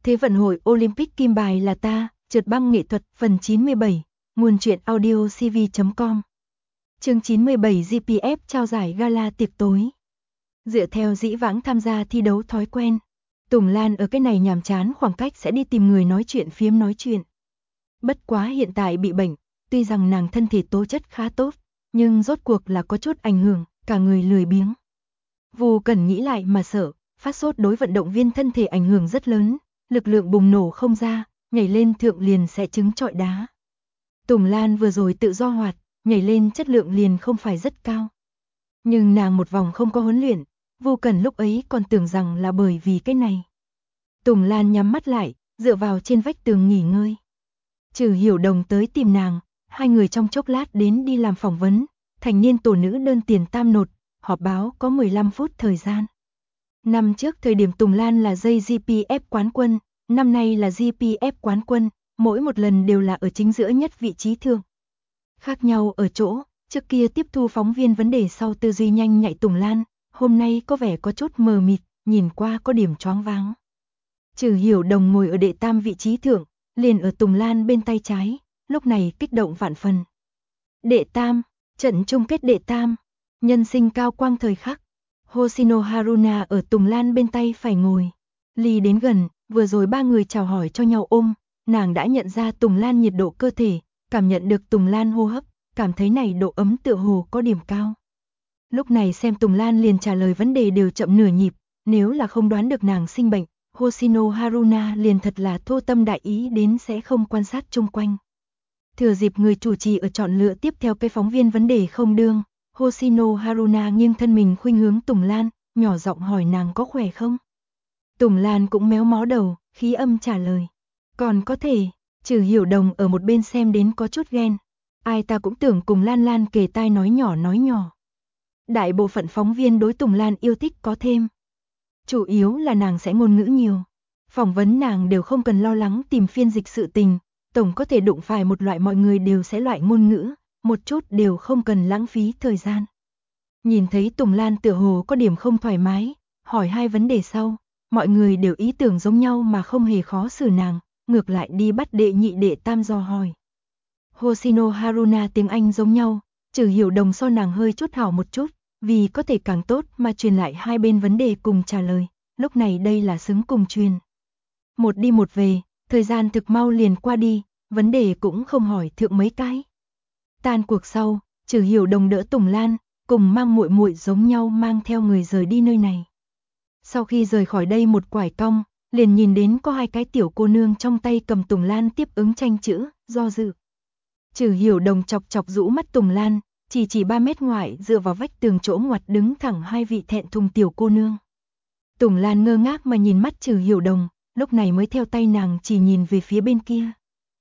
Thế vận hội Olympic kim bài là ta, trượt băng nghệ thuật phần 97, nguồn truyện audio cv.com. Chương 97 GPF trao giải gala tiệc tối. Dựa theo dĩ vãng tham gia thi đấu thói quen, Tùng Lan ở cái này nhàm chán khoảng cách sẽ đi tìm người nói chuyện phiếm nói chuyện. Bất quá hiện tại bị bệnh, tuy rằng nàng thân thể tố chất khá tốt, nhưng rốt cuộc là có chút ảnh hưởng, cả người lười biếng. Vu Cẩn nghĩ lại mà sợ, phát sốt đối vận động viên thân thể ảnh hưởng rất lớn, lực lượng bùng nổ không ra, nhảy lên thượng liền sẽ trứng trọi đá. Tùng Lan vừa rồi tự do hoạt, nhảy lên chất lượng liền không phải rất cao. Nhưng nàng một vòng không có huấn luyện, Vu Cẩn lúc ấy còn tưởng rằng là bởi vì cái này. Tùng Lan nhắm mắt lại, dựa vào trên vách tường nghỉ ngơi. Trừ Hiểu Đồng tới tìm nàng, hai người trong chốc lát đến đi làm phỏng vấn, thành niên tổ nữ đơn tiền tam nột, họp báo có 15 phút thời gian. Năm trước thời điểm Tùng Lan là dây GPF quán quân, năm nay là GPF quán quân, mỗi một lần đều là ở chính giữa nhất vị trí thượng. Khác nhau ở chỗ, trước kia tiếp thu phóng viên vấn đề sau tư duy nhanh nhạy Tùng Lan, hôm nay có vẻ có chút mờ mịt, nhìn qua có điểm choáng váng. Trừ Hiểu Đồng ngồi ở đệ tam vị trí thượng, liền ở Tùng Lan bên tay trái, lúc này kích động vạn phần. Đệ tam, trận chung kết đệ tam, nhân sinh cao quang thời khắc. Hoshino Haruna ở Tùng Lan bên tay phải ngồi. Ly đến gần, vừa rồi ba người chào hỏi cho nhau ôm, nàng đã nhận ra Tùng Lan nhiệt độ cơ thể, cảm nhận được Tùng Lan hô hấp, cảm thấy này độ ấm tựa hồ có điểm cao. Lúc này xem Tùng Lan liền trả lời vấn đề đều chậm nửa nhịp, nếu là không đoán được nàng sinh bệnh, Hoshino Haruna liền thật là thô tâm đại ý đến sẽ không quan sát chung quanh. Thừa dịp người chủ trì ở chọn lựa tiếp theo cái phóng viên vấn đề không đương, Hoshino Haruna nghiêng thân mình khuynh hướng Tùng Lan, nhỏ giọng hỏi nàng có khỏe không. Tùng Lan cũng méo mó đầu, khí âm trả lời. Còn có thể, Trừ Hiểu Đồng ở một bên xem đến có chút ghen. Ai ta cũng tưởng cùng Lan Lan kề tai nói nhỏ nói nhỏ. Đại bộ phận phóng viên đối Tùng Lan yêu thích có thêm. Chủ yếu là nàng sẽ ngôn ngữ nhiều. Phỏng vấn nàng đều không cần lo lắng tìm phiên dịch sự tình, tổng có thể đụng phải một loại mọi người đều sẽ loại ngôn ngữ, một chút đều không cần lãng phí thời gian. Nhìn thấy Tùng Lan tựa hồ có điểm không thoải mái, hỏi hai vấn đề sau, mọi người đều ý tưởng giống nhau mà không hề khó xử nàng, ngược lại đi bắt đệ nhị đệ tam dò hỏi. Hoshino Haruna tiếng Anh giống nhau, Trừ Hiểu Đồng so nàng hơi chút hảo một chút, vì có thể càng tốt mà truyền lại hai bên vấn đề cùng trả lời, lúc này đây là xứng cùng truyền. Một đi một về, thời gian thực mau liền qua đi, vấn đề cũng không hỏi thượng mấy cái. Tan cuộc sau, Trừ Hiểu Đồng đỡ Tùng Lan, cùng mang muội muội giống nhau mang theo người rời đi nơi này. Sau khi rời khỏi đây một quải cong, liền nhìn đến có hai cái tiểu cô nương trong tay cầm Tùng Lan tiếp ứng tranh chữ, do dự. Trừ Hiểu Đồng chọc chọc rũ mắt Tùng Lan, chỉ 3 mét ngoại dựa vào vách tường chỗ ngoặt đứng thẳng hai vị thẹn thùng tiểu cô nương. Tùng Lan ngơ ngác mà nhìn mắt Trừ Hiểu Đồng, lúc này mới theo tay nàng chỉ nhìn về phía bên kia.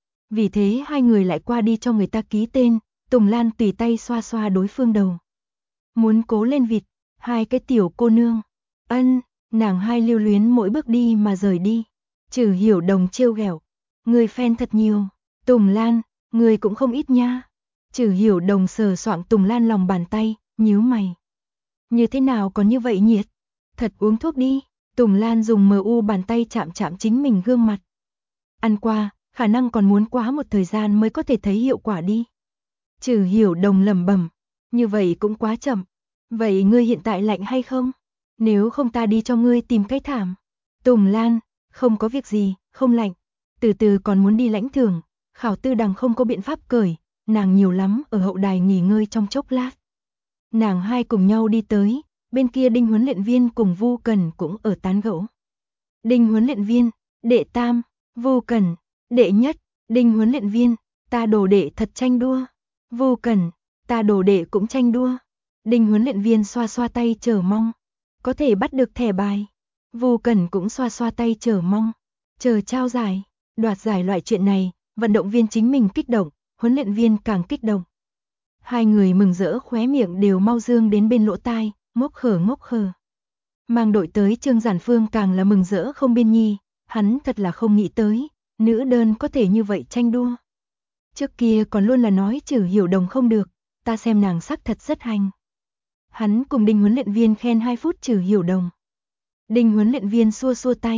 Vì thế hai người lại qua đi cho người ta ký tên, Tùng Lan tùy tay xoa xoa đối phương đầu. Muốn cố lên vịt, hai cái tiểu cô nương. Ân, nàng hai lưu luyến mỗi bước đi mà rời đi. Trừ Hiểu Đồng trêu ghẹo, người fan thật nhiều. Tùng Lan, người cũng không ít nha. Trừ Hiểu Đồng sờ soạng Tùng Lan lòng bàn tay, nhíu mày. Như thế nào còn như vậy nhiệt? Thật uống thuốc đi. Tùng Lan dùng MU bàn tay chạm chạm chính mình gương mặt. Ăn qua, khả năng còn muốn quá một thời gian mới có thể thấy hiệu quả đi. Trừ Hiểu Đồng lẩm bẩm, như vậy cũng quá chậm. Vậy ngươi hiện tại lạnh hay không? Nếu không ta đi cho ngươi tìm cái thảm. Tùng Lan, không có việc gì, không lạnh. Từ từ còn muốn đi lãnh thưởng, Khảo Tư Đằng không có biện pháp cởi, nàng nhiều lắm ở hậu đài nghỉ ngơi trong chốc lát. Nàng hai cùng nhau đi tới, bên kia Đinh huấn luyện viên cùng Vu Cẩn cũng ở tán gẫu. Đinh huấn luyện viên, đệ tam, Vu Cẩn, đệ nhất, Đinh huấn luyện viên, ta đồ đệ thật tranh đua. Vu Cẩn, ta đồ đệ cũng tranh đua. Đinh huấn luyện viên xoa xoa tay chờ mong. Có thể bắt được thẻ bài. Vu Cẩn cũng xoa xoa tay chờ mong. Chờ trao giải, đoạt giải loại chuyện này, vận động viên chính mình kích động, huấn luyện viên càng kích động. Hai người mừng rỡ khóe miệng đều mau dương đến bên lỗ tai, ngốc khờ. Mang đội tới Trương Giản Phương càng là mừng rỡ không biên nhi, hắn thật là không nghĩ tới, nữ đơn có thể như vậy tranh đua. Trước kia còn luôn là nói Trừ Hiểu Đồng không được, ta xem nàng sắc thật rất hành. Hắn cùng Đinh huấn luyện viên khen 2 phút Trừ Hiểu Đồng. Đinh huấn luyện viên xua xua tay,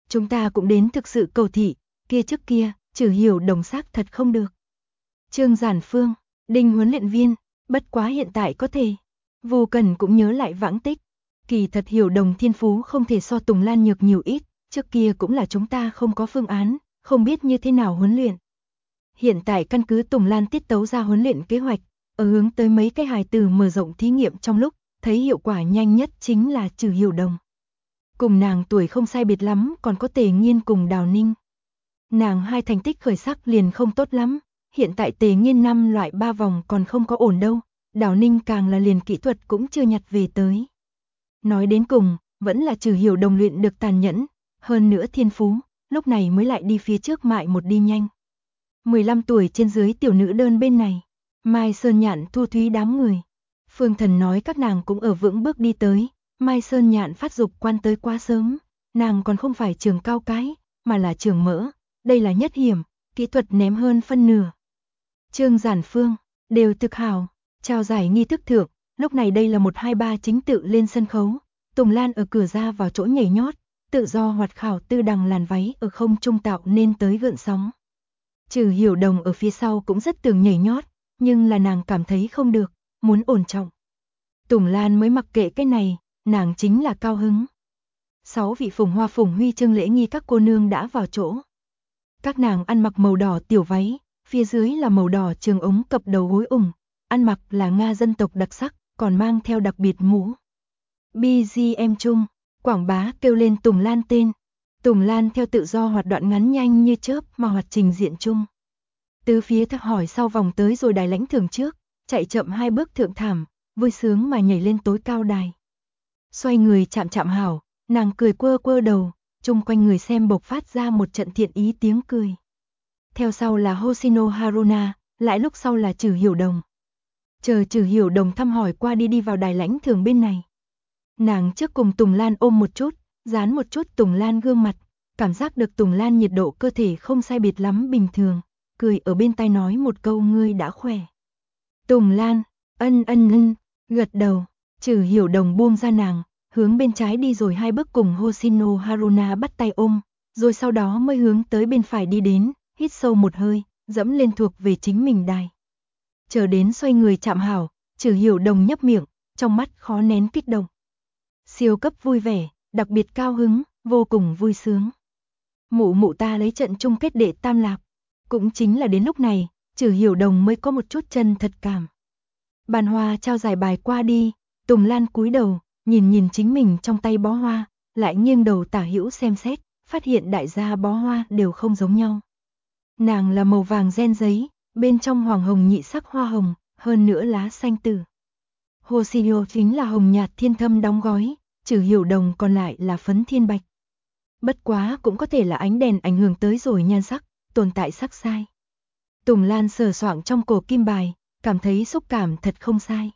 Chúng ta cũng đến thực sự cầu thị, kia trước kia, Trử Hiểu Đồng xác thật không được. Trương Giản Phương, Đinh huấn luyện viên, bất quá hiện tại có thể. Vô Cần cũng nhớ lại vãng tích. Kỳ thật Hiểu Đồng thiên phú không thể so Tùng Lan nhược nhiều ít, trước kia cũng là chúng ta không có phương án, không biết như thế nào huấn luyện. Hiện tại căn cứ Tùng Lan tiết tấu ra huấn luyện kế hoạch, ở hướng tới mấy cái hài tử mở rộng thí nghiệm trong lúc, thấy hiệu quả nhanh nhất chính là Trừ Hiểu Đồng. Cùng nàng tuổi không sai biệt lắm, còn có Tề Nghiên cùng Đào Ninh. Nàng hai thành tích khởi sắc liền không tốt lắm, hiện tại Tề Nghiên 5 loại 3 vòng còn không có ổn đâu, Đào Ninh càng là liền kỹ thuật cũng chưa nhặt về tới. Nói đến cùng, vẫn là Trừ Hiểu Đồng luyện được tàn nhẫn, hơn nữa thiên phú, lúc này mới lại đi phía trước mại một đi nhanh. 15 tuổi trên dưới tiểu nữ đơn bên này, Mai Sơn Nhạn Thu Thúy đám người. Phương Thần nói các nàng cũng ở vững bước đi tới, Mai Sơn Nhạn phát dục quan tới quá sớm, nàng còn không phải trường cao cái, mà là trường mỡ, đây là nhất hiểm, kỹ thuật ném hơn phân nửa. Trương Giản Phương, đều thực hảo, trao giải nghi thức thượng, lúc này đây là 1-2-3 chính tự lên sân khấu, Tùng Lan ở cửa ra vào chỗ nhảy nhót, tự do hoạt khảo tư đằng làn váy ở không trung tạo nên tới gợn sóng. Trừ Hiểu Đồng ở phía sau cũng rất tưởng nhảy nhót, nhưng là nàng cảm thấy không được, muốn ổn trọng. Tùng Lan mới mặc kệ cái này, nàng chính là cao hứng. 6 vị phùng hoa phùng huy chương lễ nghi các cô nương đã vào chỗ. Các nàng ăn mặc màu đỏ tiểu váy, phía dưới là màu đỏ trường ống cập đầu gối ủng, ăn mặc là Nga dân tộc đặc sắc, còn mang theo đặc biệt mũ. BGM chung, quảng bá kêu lên Tùng Lan tên. Tùng Lan theo tự do hoạt đoạn ngắn nhanh như chớp mà hoạt trình diện chung. Từ phía thắc hỏi sau vòng tới rồi đài lãnh thưởng trước, chạy chậm 2 bước thượng thảm, vui sướng mà nhảy lên tối cao đài. Xoay người chạm chạm hảo, nàng cười quơ quơ đầu, chung quanh người xem bộc phát ra một trận thiện ý tiếng cười. Theo sau là Hoshino Haruna, lại lúc sau là Trừ Hiểu Đồng. Chờ Trừ Hiểu Đồng thăm hỏi qua đi vào đài lãnh thưởng bên này. Nàng trước cùng Tùng Lan ôm một chút, dán một chút Tùng Lan gương mặt, cảm giác được Tùng Lan nhiệt độ cơ thể không sai biệt lắm bình thường, cười ở bên tai nói một câu ngươi đã khỏe. Tùng Lan, ân, gật đầu, Trừ Hiểu Đồng buông ra nàng, hướng bên trái đi rồi 2 bước cùng Hoshino Haruna bắt tay ôm, rồi sau đó mới hướng tới bên phải đi đến, hít sâu một hơi, dẫm lên thuộc về chính mình đài. Chờ đến xoay người chạm hảo, Trừ Hiểu Đồng nhấp miệng, trong mắt khó nén kích động. Siêu cấp vui vẻ, đặc biệt cao hứng, vô cùng vui sướng. Mụ ta lấy trận chung kết đệ tam lạc. Cũng chính là đến lúc này, Trừ Hiểu Đồng mới có một chút chân thật cảm. Bàn hoa trao giải bài qua đi, Tùng Lan cúi đầu, nhìn chính mình trong tay bó hoa, lại nghiêng đầu tả hữu xem xét, phát hiện đại gia bó hoa đều không giống nhau. Nàng là màu vàng ren giấy, bên trong hoàng hồng nhị sắc hoa hồng, hơn nữa lá xanh tử. Hoshino chính là hồng nhạt thiên thâm đóng gói, Trừ Hiểu Đồng còn lại là phấn thiên bạch. Bất quá cũng có thể là ánh đèn ảnh hưởng tới rồi nhan sắc, tồn tại sắc sai. Tùng Lan sờ soạng trong cổ kim bài, cảm thấy xúc cảm thật không sai.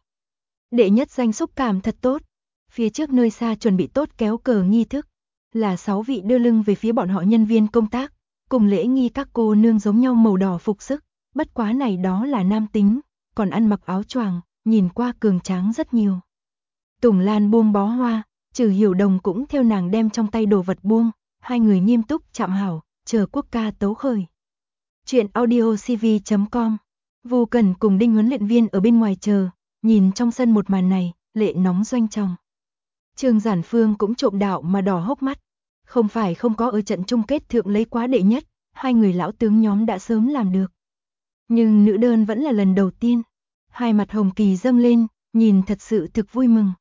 Đệ nhất danh xúc cảm thật tốt. Phía trước nơi xa chuẩn bị tốt kéo cờ nghi thức, là 6 vị đưa lưng về phía bọn họ nhân viên công tác, cùng lễ nghi các cô nương giống nhau màu đỏ phục sức, bất quá này đó là nam tính, còn ăn mặc áo choàng, nhìn qua cường tráng rất nhiều. Tùng Lan buông bó hoa, Trừ Hiểu Đồng cũng theo nàng đem trong tay đồ vật buông, hai người nghiêm túc chạm hảo, chờ quốc ca tấu khởi. Chuyện audio cv.com. Vô Cần cùng Đinh huấn luyện viên ở bên ngoài chờ, nhìn trong sân một màn này, lệ nóng doanh trọng. Trương Giản Phương cũng trộm đạo mà đỏ hốc mắt, không phải không có ở trận chung kết thượng lấy quá đệ nhất, hai người lão tướng nhóm đã sớm làm được. Nhưng nữ đơn vẫn là lần đầu tiên, hai mặt hồng kỳ dâng lên, nhìn thật sự thực vui mừng.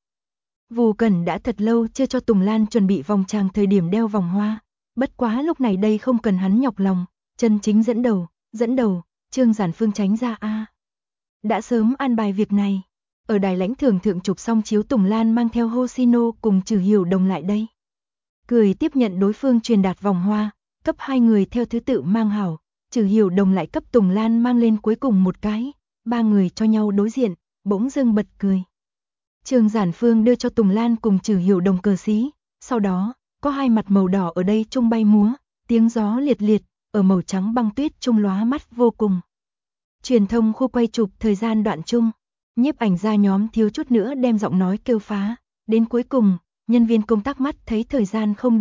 Vô Cần đã thật lâu chưa cho Tùng Lan chuẩn bị vòng tràng thời điểm đeo vòng hoa, bất quá lúc này đây không cần hắn nhọc lòng, chân chính dẫn đầu, Trương Giản Phương tránh ra a. Đã sớm an bài việc này, ở đài lãnh thưởng thượng chụp xong chiếu Tùng Lan mang theo Hoshino cùng Trừ Hiểu Đồng lại đây. Cười tiếp nhận đối phương truyền đạt vòng hoa, cấp hai người theo thứ tự mang hảo, Trừ Hiểu Đồng lại cấp Tùng Lan mang lên cuối cùng một cái, ba người cho nhau đối diện, bỗng dưng bật cười. Trương Giản Phương đưa cho Tùng Lan cùng Trừ Hiểu Đồng cờ xí, sau đó, có hai mặt màu đỏ ở đây trung bay múa, tiếng gió liệt liệt, ở màu trắng băng tuyết trung lóa mắt vô cùng. Truyền thông khu quay chụp thời gian đoạn chung, nhiếp ảnh gia nhóm thiếu chút nữa đem giọng nói kêu phá, đến cuối cùng, nhân viên công tác mắt thấy thời gian không đủ,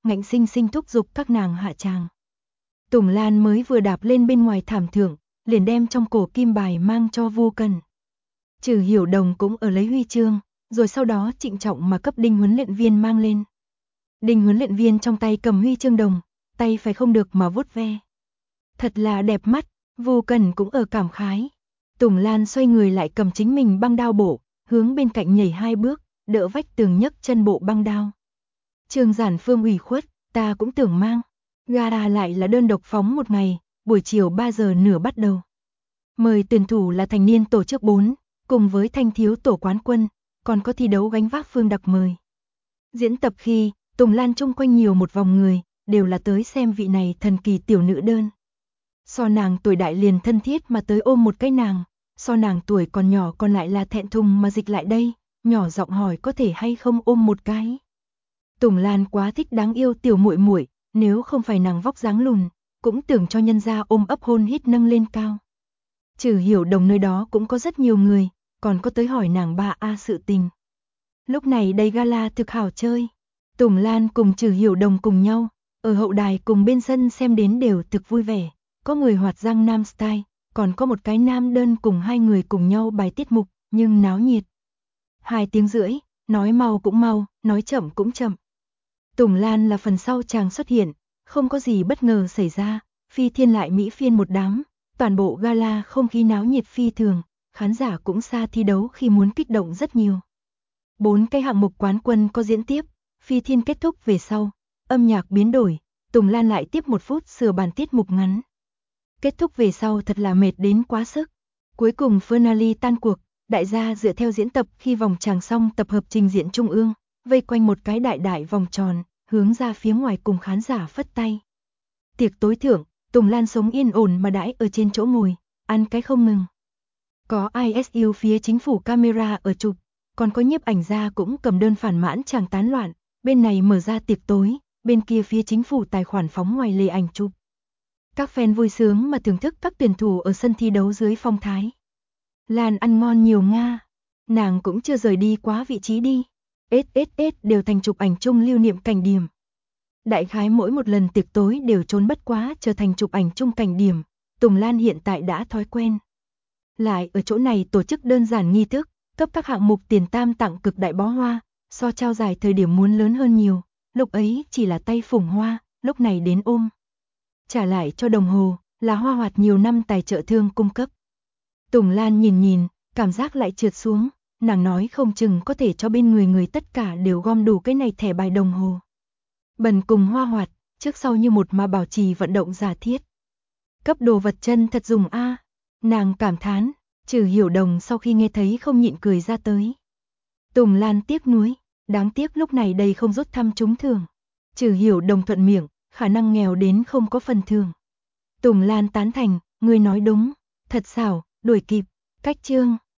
ngạnh sinh sinh thúc giục các nàng hạ tràng. Tùng Lan mới vừa đạp lên bên ngoài thảm thượng, liền đem trong cổ kim bài mang cho Vu Cần. Trừ Hiểu Đồng cũng ở lấy huy chương, rồi sau đó trịnh trọng mà cấp Đinh huấn luyện viên mang lên. Đinh huấn luyện viên trong tay cầm huy chương đồng, tay phải không được mà vuốt ve. Thật là đẹp mắt, Vu Cần cũng ở cảm khái. Tùng Lan xoay người lại cầm chính mình băng đao bổ, hướng bên cạnh nhảy 2 bước, đỡ vách tường nhấc chân bộ băng đao. Trương Giản Phương ủy khuất, ta cũng tưởng mang. Gala lại là đơn độc phóng một ngày, buổi chiều 3 giờ nửa bắt đầu. Mời tuyển thủ là thành niên tổ chức 4, cùng với thanh thiếu tổ quán quân, còn có thi đấu gánh vác phương đặc mời. Diễn tập khi, Tùng Lan chung quanh nhiều một vòng người, đều là tới xem vị này thần kỳ tiểu nữ đơn. So nàng tuổi đại liền thân thiết mà tới ôm một cái nàng, so nàng tuổi còn nhỏ còn lại là thẹn thùng mà dịch lại đây, nhỏ giọng hỏi có thể hay không ôm một cái. Tùng Lan quá thích đáng yêu tiểu muội muội, nếu không phải nàng vóc dáng lùn, cũng tưởng cho nhân gia ôm ấp hôn hít nâng lên cao. Trừ Hiểu Đồng nơi đó cũng có rất nhiều người, còn có tới hỏi nàng ba a sự tình. Lúc này đây gala thực hảo chơi. Tùng Lan cùng Trừ Hiểu Đồng cùng nhau, ở hậu đài cùng bên sân xem đến đều thực vui vẻ. Có người hoạt Giang Nam style, còn có một cái nam đơn cùng 2 người cùng nhau bài tiết mục, nhưng náo nhiệt. 2 tiếng rưỡi, nói mau cũng mau, nói chậm cũng chậm. Tùng Lan là phần sau chàng xuất hiện, không có gì bất ngờ xảy ra, phi thiên lại mỹ phiên một đám, toàn bộ gala không khí náo nhiệt phi thường, khán giả cũng xa thi đấu khi muốn kích động rất nhiều. 4 cái hạng mục quán quân có diễn tiếp, phi thiên kết thúc về sau, âm nhạc biến đổi, Tùng Lan lại tiếp 1 phút sửa bản tiết mục ngắn. Kết thúc về sau thật là mệt đến quá sức. Cuối cùng finale tan cuộc, đại gia dựa theo diễn tập khi vòng tràng xong tập hợp trình diễn trung ương, vây quanh một cái đại đại vòng tròn, hướng ra phía ngoài cùng khán giả phất tay. Tiệc tối thưởng, Tùng Lan sống yên ổn mà đãi ở trên chỗ ngồi, ăn cái không ngừng. Có ISU phía chính phủ camera ở chụp, còn có nhiếp ảnh gia cũng cầm đơn phản mãn chàng tán loạn, bên này mở ra tiệc tối, bên kia phía chính phủ tài khoản phóng ngoài lề ảnh chụp. Các fan vui sướng mà thưởng thức các tuyển thủ ở sân thi đấu dưới phong thái. Lan ăn ngon nhiều Nga, nàng cũng chưa rời đi quá vị trí đi. SSS đều thành chụp ảnh chung lưu niệm cảnh điểm. Đại khái mỗi một lần tiệc tối đều trốn bất quá trở thành chụp ảnh chung cảnh điểm, Tùng Lan hiện tại đã thói quen. Lại ở chỗ này tổ chức đơn giản nghi thức, cấp các hạng mục tiền tam tặng cực đại bó hoa, so trao giải thời điểm muốn lớn hơn nhiều, lúc ấy chỉ là tay phủng hoa, lúc này đến ôm. Trả lại cho đồng hồ, là hoa hoạt nhiều năm tài trợ thương cung cấp. Tùng Lan nhìn nhìn, cảm giác lại trượt xuống, nàng nói không chừng có thể cho bên người tất cả đều gom đủ cái này thẻ bài đồng hồ. Bần cùng hoa hoạt, trước sau như một mà bảo trì vận động giả thiết. Cấp đồ vật chân thật dùng a, nàng cảm thán, Trừ Hiểu Đồng sau khi nghe thấy không nhịn cười ra tới. Tùng Lan tiếc nuối, đáng tiếc lúc này đây không rút thăm trúng thưởng. Trừ Hiểu Đồng thuận miệng, khả năng nghèo đến không có phần thưởng. Tùng Lan tán thành, ngươi nói đúng, thật xảo, đuổi kịp, cách chương.